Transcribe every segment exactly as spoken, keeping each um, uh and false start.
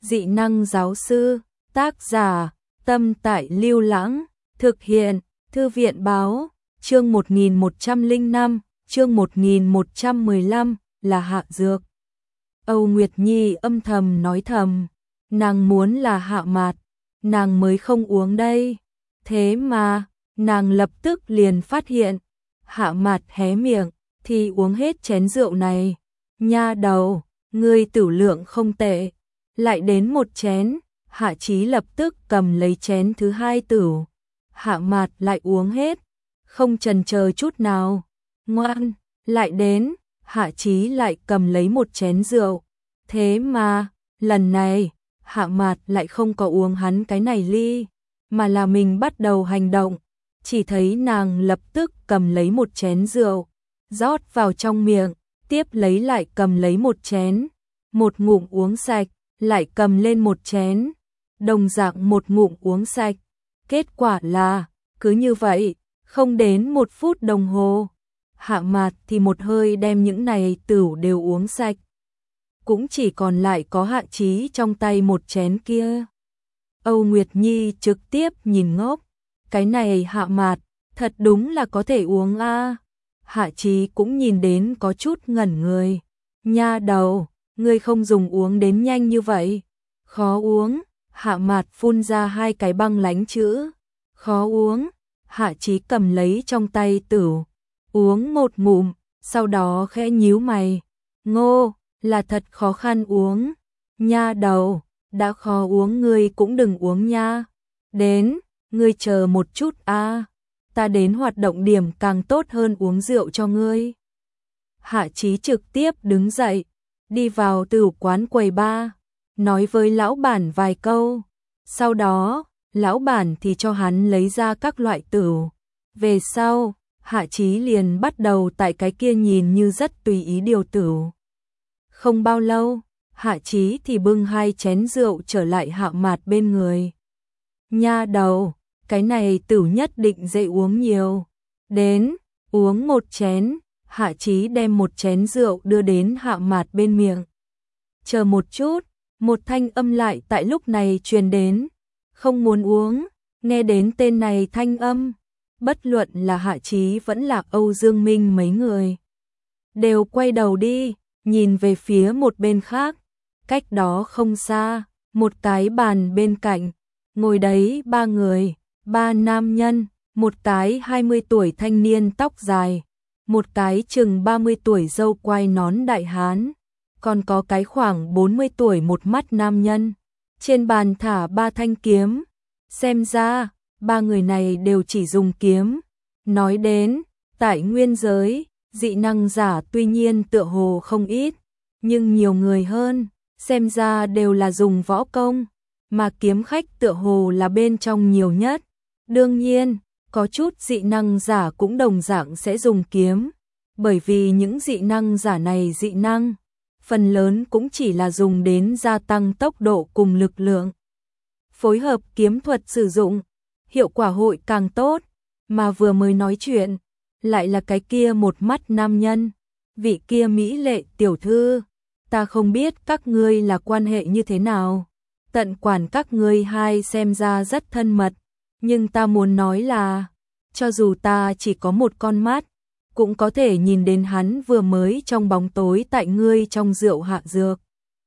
dị năng giáo sư, tác giả, Tâm Tại Lưu Lãng, thực hiện, Thư viện báo, chương một nghìn một trăm lẻ năm, chương một nghìn một trăm mười lăm, là hạ dược. Âu Nguyệt Nhi âm thầm nói thầm, nàng muốn là hạ mạt, nàng mới không uống đây. Thế mà, nàng lập tức liền phát hiện, hạ mạt hé miệng, thì uống hết chén rượu này. Nha đầu, ngươi tửu lượng không tệ, lại đến một chén. Hạ Chí lập tức cầm lấy chén thứ hai tửu. Hạ mạt lại uống hết, không chần chờ chút nào. Ngoan, lại đến. Hạ Chí lại cầm lấy một chén rượu. Thế mà, lần này, Hạ mạt lại không có uống hắn cái này ly, mà là mình bắt đầu hành động. Chỉ thấy nàng lập tức cầm lấy một chén rượu, rót vào trong miệng, tiếp lấy lại cầm lấy một chén, một ngụm uống sạch, lại cầm lên một chén, đồng dạng một ngụm uống sạch. Kết quả là, cứ như vậy, không đến một phút đồng hồ, Hạ mạt thì một hơi đem những này tửu đều uống sạch. Cũng chỉ còn lại có Hạ Chí trong tay một chén kia. Âu Nguyệt Nhi trực tiếp nhìn ngốc, cái này Hạ mạt, thật đúng là có thể uống a. Hạ Chí cũng nhìn đến có chút ngẩn người. Nha đầu, ngươi không dùng uống đến nhanh như vậy. Khó uống. Hạ mạt phun ra hai cái băng lánh chữ. Khó uống. Hạ Chí cầm lấy trong tay tửu, uống một ngụm, sau đó khẽ nhíu mày. Ngô, là thật khó khăn uống. Nha đầu, đã khó uống ngươi cũng đừng uống nha. Đến, ngươi chờ một chút a, ta đến hoạt động điểm càng tốt hơn uống rượu cho ngươi. Hạ Chí trực tiếp đứng dậy, đi vào tửu quán quầy ba, nói với lão bản vài câu. Sau đó, lão bản thì cho hắn lấy ra các loại tửu. Về sau, Hạ Chí liền bắt đầu tại cái kia nhìn như rất tùy ý điều tửu. Không bao lâu, Hạ Chí thì bưng hai chén rượu trở lại Hạ mạt bên người. Nha đầu, cái này tửu nhất định dễ uống nhiều. Đến, uống một chén. Hạ Chí đem một chén rượu đưa đến Hạ mạt bên miệng. Chờ một chút, một thanh âm lại tại lúc này truyền đến. Không muốn uống. Nghe đến tên này thanh âm, bất luận là Hạ Chí vẫn là Âu Dương Minh mấy người, đều quay đầu đi, nhìn về phía một bên khác. Cách đó không xa, một cái bàn bên cạnh, ngồi đấy ba người, ba nam nhân, một cái hai mươi tuổi thanh niên tóc dài, một cái chừng ba mươi tuổi râu quai nón đại hán, còn có cái khoảng bốn mươi tuổi một mắt nam nhân. Trên bàn thả ba thanh kiếm, xem ra, ba người này đều chỉ dùng kiếm. Nói đến, tại nguyên giới, dị năng giả tuy nhiên tựa hồ không ít, nhưng nhiều người hơn, xem ra đều là dùng võ công, mà kiếm khách tựa hồ là bên trong nhiều nhất. Đương nhiên, có chút dị năng giả cũng đồng dạng sẽ dùng kiếm, bởi vì những dị năng giả này dị năng, phần lớn cũng chỉ là dùng đến gia tăng tốc độ cùng lực lượng. Phối hợp kiếm thuật sử dụng, hiệu quả hội càng tốt, mà vừa mới nói chuyện, lại là cái kia một mắt nam nhân, vị kia mỹ lệ tiểu thư. Ta không biết các ngươi là quan hệ như thế nào, tận quản các ngươi hai xem ra rất thân mật, nhưng ta muốn nói là, cho dù ta chỉ có một con mắt, cũng có thể nhìn đến hắn vừa mới trong bóng tối tại ngươi trong rượu hạ dược.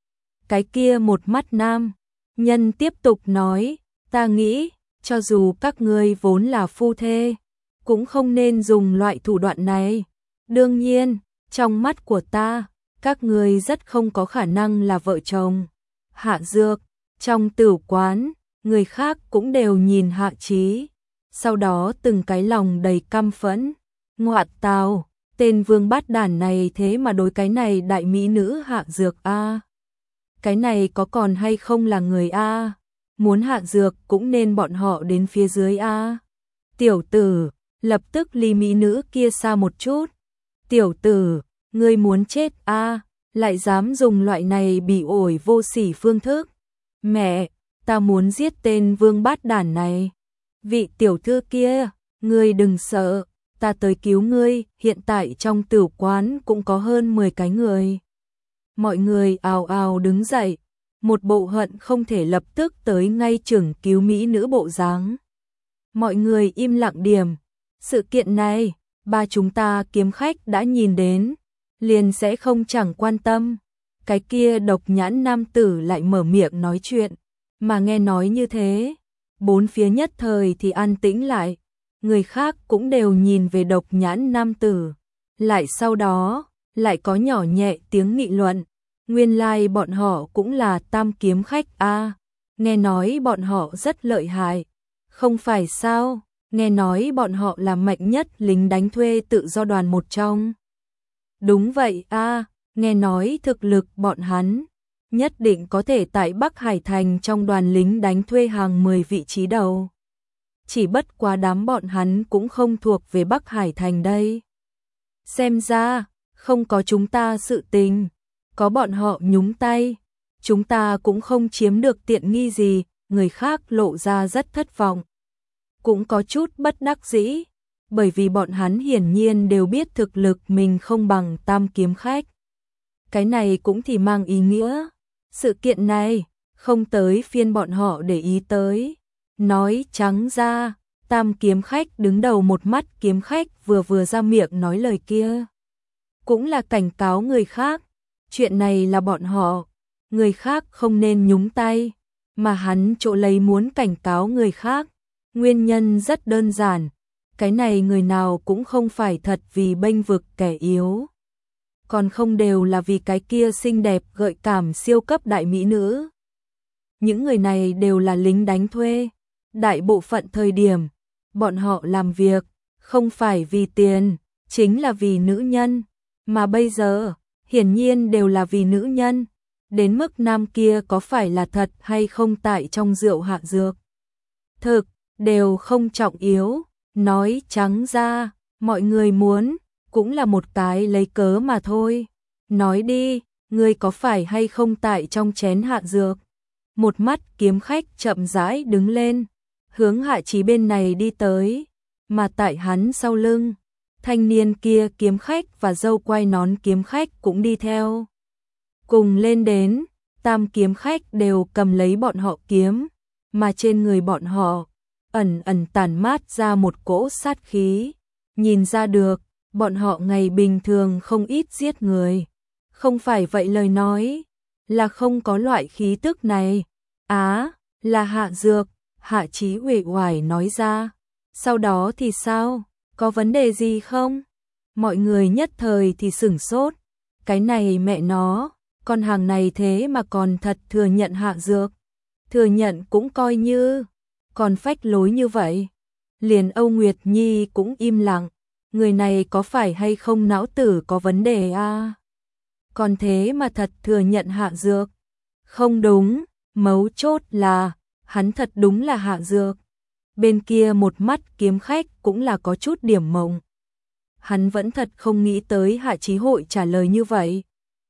Cái kia một mắt nam nhân tiếp tục nói, ta nghĩ, cho dù các ngươi vốn là phu thê, cũng không nên dùng loại thủ đoạn này. Đương nhiên, trong mắt của ta, các ngươi rất không có khả năng là vợ chồng. Hạ dược, trong tửu quán, người khác cũng đều nhìn Hạ Chí, sau đó từng cái lòng đầy căm phẫn. Ngoại tào, tên vương bát đản này thế mà đối cái này đại mỹ nữ Hạ dược a. Cái này có còn hay không là người a? Muốn hạ dược cũng nên bọn họ đến phía dưới a. Tiểu tử, lập tức ly mỹ nữ kia xa một chút. Tiểu tử, ngươi muốn chết a, lại dám dùng loại này bị ổi vô sỉ phương thức. Mẹ, ta muốn giết tên vương bát đản này. Vị tiểu thư kia, ngươi đừng sợ, ta tới cứu ngươi. Hiện tại trong tửu quán cũng có hơn mười cái người. Mọi người ào ào đứng dậy, một bộ hận không thể lập tức tới ngay chừng cứu mỹ nữ bộ dáng. Mọi người im lặng điểm, sự kiện này, ba chúng ta kiếm khách đã nhìn đến, liền sẽ không chẳng quan tâm. Cái kia độc nhãn nam tử lại mở miệng nói chuyện, mà nghe nói như thế, bốn phía nhất thời thì an tĩnh lại, người khác cũng đều nhìn về độc nhãn nam tử, lại sau đó, lại có nhỏ nhẹ tiếng nghị luận, nguyên lai like bọn họ cũng là tam kiếm khách a, à, nghe nói bọn họ rất lợi hại, không phải sao, nghe nói bọn họ là mạnh nhất lính đánh thuê tự do đoàn một trong. Đúng vậy a, à, nghe nói thực lực bọn hắn nhất định có thể tại Bắc Hải Thành trong đoàn lính đánh thuê hàng mười vị trí đầu. Chỉ bất quá đám bọn hắn cũng không thuộc về Bắc Hải Thành đây. Xem ra, không có chúng ta sự tình, có bọn họ nhúng tay, chúng ta cũng không chiếm được tiện nghi gì, người khác lộ ra rất thất vọng. Cũng có chút bất đắc dĩ, bởi vì bọn hắn hiển nhiên đều biết thực lực mình không bằng tam kiếm khách. Cái này cũng thì mang ý nghĩa, sự kiện này không tới phiên bọn họ để ý tới. Nói trắng ra, tam kiếm khách đứng đầu một mắt kiếm khách vừa vừa ra miệng nói lời kia. Cũng là cảnh cáo người khác, chuyện này là bọn họ, người khác không nên nhúng tay, mà hắn chỗ lấy muốn cảnh cáo người khác. Nguyên nhân rất đơn giản, cái này người nào cũng không phải thật vì bênh vực kẻ yếu. Còn không đều là vì cái kia xinh đẹp gợi cảm siêu cấp đại mỹ nữ. Những người này đều là lính đánh thuê, đại bộ phận thời điểm, bọn họ làm việc, không phải vì tiền, chính là vì nữ nhân, mà bây giờ, hiển nhiên đều là vì nữ nhân, đến mức nam kia có phải là thật hay không tại trong rượu hạ dược. Thực, đều không trọng yếu, nói trắng ra, mọi người muốn, cũng là một cái lấy cớ mà thôi. Nói đi, ngươi có phải hay không tại trong chén hạ dược? Một mắt kiếm khách chậm rãi đứng lên, hướng Hạ Chí bên này đi tới, mà tại hắn sau lưng, thanh niên kia kiếm khách và dâu quai nón kiếm khách cũng đi theo. Cùng lên đến, tam kiếm khách đều cầm lấy bọn họ kiếm, mà trên người bọn họ, ẩn ẩn tản mát ra một cỗ sát khí, nhìn ra được, bọn họ ngày bình thường không ít giết người. Không phải vậy lời nói, là không có loại khí tức này. Á, là hạ dược, Hạ Chí uể oải nói ra. Sau đó thì sao, có vấn đề gì không? Mọi người nhất thời thì sửng sốt. Cái này mẹ nó, con hàng này thế mà còn thật thừa nhận hạ dược. Thừa nhận cũng coi như, còn phách lối như vậy. Liền Âu Nguyệt Nhi cũng im lặng. Người này có phải hay không não tử có vấn đề à? Còn thế mà thật thừa nhận hạ dược. Không đúng, mấu chốt là, hắn thật đúng là hạ dược. Bên kia một mắt kiếm khách cũng là có chút điểm mộng. Hắn vẫn thật không nghĩ tới Hạ Chí hội trả lời như vậy.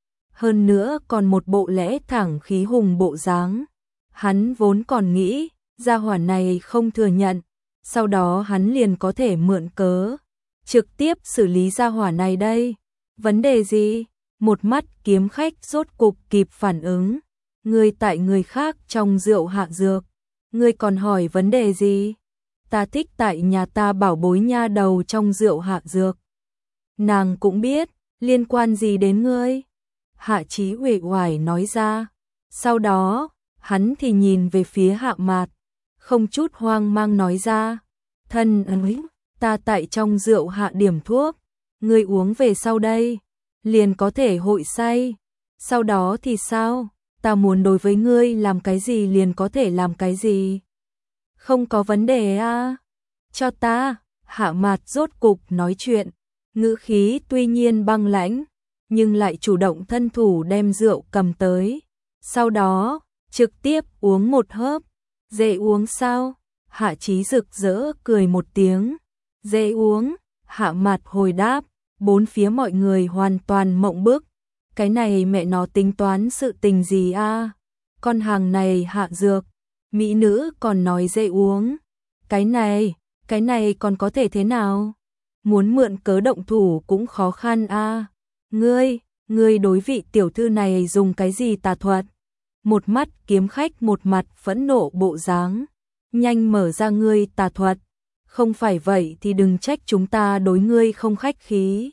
Hơn nữa còn một bộ lẽ thẳng khí hùng bộ dáng. Hắn vốn còn nghĩ, gia hỏa này không thừa nhận, sau đó hắn liền có thể mượn cớ, trực tiếp xử lý gia hỏa này đây. Vấn đề gì? Một mắt kiếm khách rốt cục kịp phản ứng. Ngươi tại người khác trong rượu hạ dược. Ngươi còn hỏi vấn đề gì? Ta thích tại nhà ta bảo bối nha đầu trong rượu hạ dược. Nàng cũng biết, liên quan gì đến ngươi? Hạ Chí uể oải nói ra. Sau đó, hắn thì nhìn về phía Hạ Mạt, không chút hoang mang nói ra. Thân ơi, ta tại trong rượu hạ điểm thuốc, ngươi uống về sau đây, liền có thể hội say. Sau đó thì sao? Ta muốn đối với ngươi làm cái gì liền có thể làm cái gì. Không có vấn đề à? Cho ta, Hạ Mạt rốt cục nói chuyện, ngữ khí tuy nhiên băng lãnh, nhưng lại chủ động thân thủ đem rượu cầm tới. Sau đó, trực tiếp uống một hớp. Dễ uống sao? Hạ Chí rực rỡ cười một tiếng. Dễ uống, Hạ Mạt hồi đáp, bốn phía mọi người hoàn toàn mộng bức. Cái này mẹ nó tính toán sự tình gì a? Con hàng này hạ dược, mỹ nữ còn nói dễ uống. Cái này, cái này còn có thể thế nào? Muốn mượn cớ động thủ cũng khó khăn a. Ngươi, ngươi đối vị tiểu thư này dùng cái gì tà thuật? một mắt kiếm khách một mặt phẫn nộ bộ dáng. Nhanh mở ra ngươi tà thuật, không phải vậy thì đừng trách chúng ta đối ngươi không khách khí.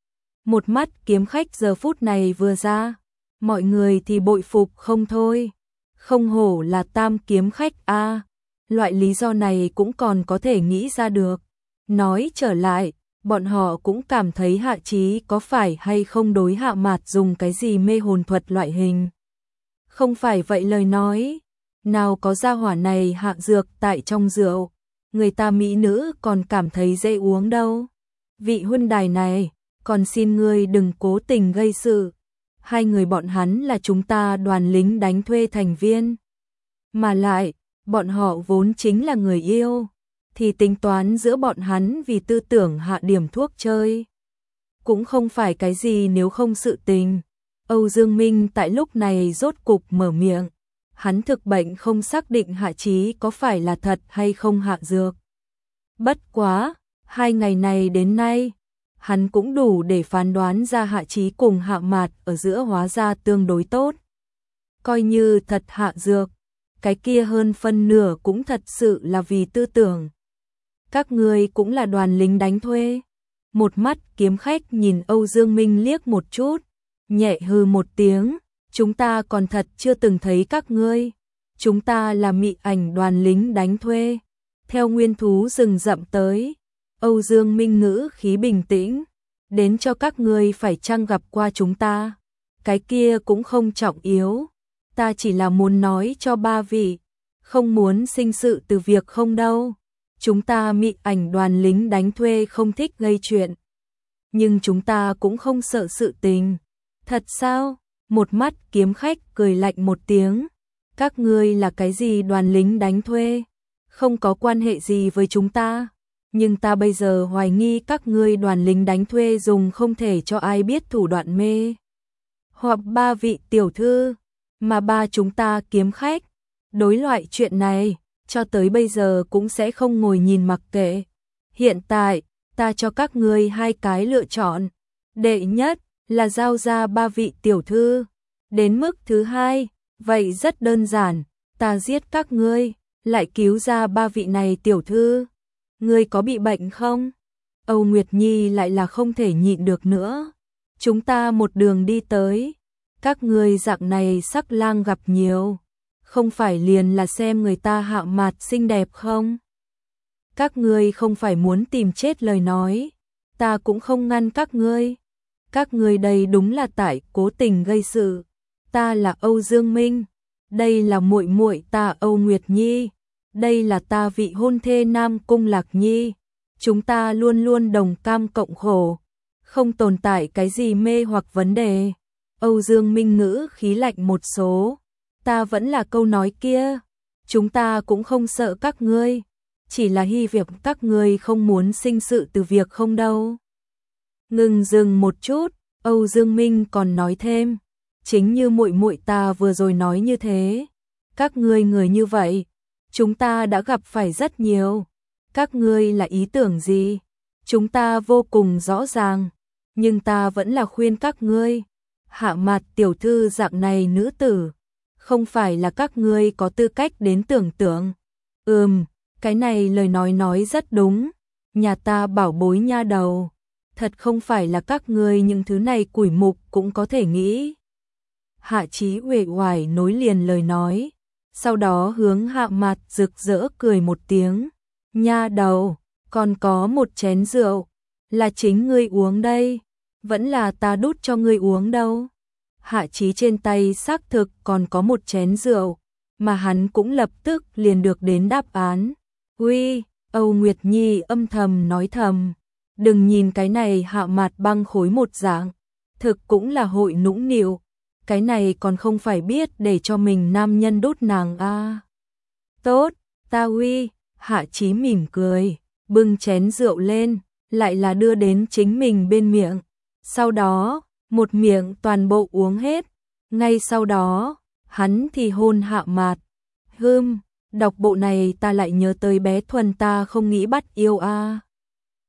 Một mắt kiếm khách giờ phút này vừa ra, mọi người thì bội phục không thôi. Không hổ là tam kiếm khách a, loại lý do này cũng còn có thể nghĩ ra được. Nói trở lại, bọn họ cũng cảm thấy Hạ Chí có phải hay không đối Hạ Mạt dùng cái gì mê hồn thuật loại hình. Không phải vậy lời nói, nào có gia hỏa này hạ dược tại trong rượu, người ta mỹ nữ còn cảm thấy dễ uống đâu. Vị huynh đài này, còn xin ngươi đừng cố tình gây sự. Hai người bọn hắn là chúng ta đoàn lính đánh thuê thành viên. Mà lại, bọn họ vốn chính là người yêu, thì tính toán giữa bọn hắn vì tư tưởng hạ điểm thuốc chơi. Cũng không phải cái gì nếu không sự tình. Âu Dương Minh tại lúc này rốt cục mở miệng. Hắn thực bệnh không xác định Hạ Chí có phải là thật hay không hạ dược. Bất quá, hai ngày này đến nay, hắn cũng đủ để phán đoán ra Hạ Chí cùng Hạ Mạt ở giữa hóa ra tương đối tốt. Coi như thật hạ dược, cái kia hơn phân nửa cũng thật sự là vì tư tưởng. Các ngươi cũng là đoàn lính đánh thuê. Một mắt kiếm khách nhìn Âu Dương Minh liếc một chút, nhẹ hừ một tiếng, chúng ta còn thật chưa từng thấy các ngươi. Chúng ta là mị ảnh đoàn lính đánh thuê. Theo nguyên thú rừng rậm tới. Âu Dương Minh ngữ khí bình tĩnh. Đến cho các ngươi phải chăng gặp qua chúng ta. Cái kia cũng không trọng yếu. Ta chỉ là muốn nói cho ba vị. Không muốn sinh sự từ việc không đâu. Chúng ta mị ảnh đoàn lính đánh thuê không thích gây chuyện. Nhưng chúng ta cũng không sợ sự tình. Thật sao? Một mắt kiếm khách cười lạnh một tiếng. Các ngươi là cái gì đoàn lính đánh thuê? Không có quan hệ gì với chúng ta. Nhưng ta bây giờ hoài nghi các ngươi đoàn lính đánh thuê dùng không thể cho ai biết thủ đoạn mê. Hoặc ba vị tiểu thư, mà ba chúng ta kiếm khách. Đối loại chuyện này, cho tới bây giờ cũng sẽ không ngồi nhìn mặc kệ. Hiện tại, ta cho các ngươi hai cái lựa chọn. Đệ nhất, là giao ra ba vị tiểu thư. Đến mức thứ hai, vậy rất đơn giản, ta giết các ngươi, lại cứu ra ba vị này tiểu thư. Ngươi có bị bệnh không? Âu Nguyệt Nhi lại là không thể nhịn được nữa. Chúng ta một đường đi tới, các ngươi dạng này sắc lang gặp nhiều, không phải liền là xem người ta Hạ Mạt xinh đẹp không? Các ngươi không phải muốn tìm chết lời nói, ta cũng không ngăn các ngươi. Các ngươi đây đúng là tại cố tình gây sự. Ta là Âu Dương Minh, đây là muội muội ta Âu Nguyệt Nhi, đây là ta vị hôn thê Nam Cung Lạc Nhi. Chúng ta luôn luôn đồng cam cộng khổ, không tồn tại cái gì mê hoặc vấn đề. Âu Dương Minh ngữ khí lạnh một số. Ta vẫn là câu nói kia, chúng ta cũng không sợ các ngươi, chỉ là hy vọng các ngươi không muốn sinh sự từ việc không đâu. Ngừng dừng một chút, Âu Dương Minh còn nói thêm, chính như muội muội ta vừa rồi nói như thế, các ngươi người như vậy, chúng ta đã gặp phải rất nhiều. Các ngươi là ý tưởng gì? Chúng ta vô cùng rõ ràng, nhưng ta vẫn là khuyên các ngươi, Hạ Mạt tiểu thư dạng này nữ tử, không phải là các ngươi có tư cách đến tưởng tượng. Ừm, cái này lời nói nói rất đúng, nhà ta bảo bối nha đầu, thật không phải là các ngươi những thứ này quỷ mục cũng có thể nghĩ. Hạ Chí uể oải nối liền lời nói, sau đó hướng Hạ Mạt rực rỡ cười một tiếng. Nha đầu, còn có một chén rượu, là chính ngươi uống đây, vẫn là ta đút cho ngươi uống đâu. Hạ Chí trên tay xác thực còn có một chén rượu, mà hắn cũng lập tức liền được đến đáp án. Uy, Âu Nguyệt Nhi âm thầm nói thầm, đừng nhìn cái này Hạ Mạt băng khối một dạng, thực cũng là hội nũng nịu, cái này còn không phải biết để cho mình nam nhân đút nàng a. À. Tốt, ta uy. Hạ Chí mỉm cười, bưng chén rượu lên, lại là đưa đến chính mình bên miệng. Sau đó, một miệng toàn bộ uống hết. Ngay sau đó, hắn thì hôn Hạ Mạt. Hừm, đọc bộ này ta lại nhớ tới bé Thuần ta không nghĩ bắt yêu a. À.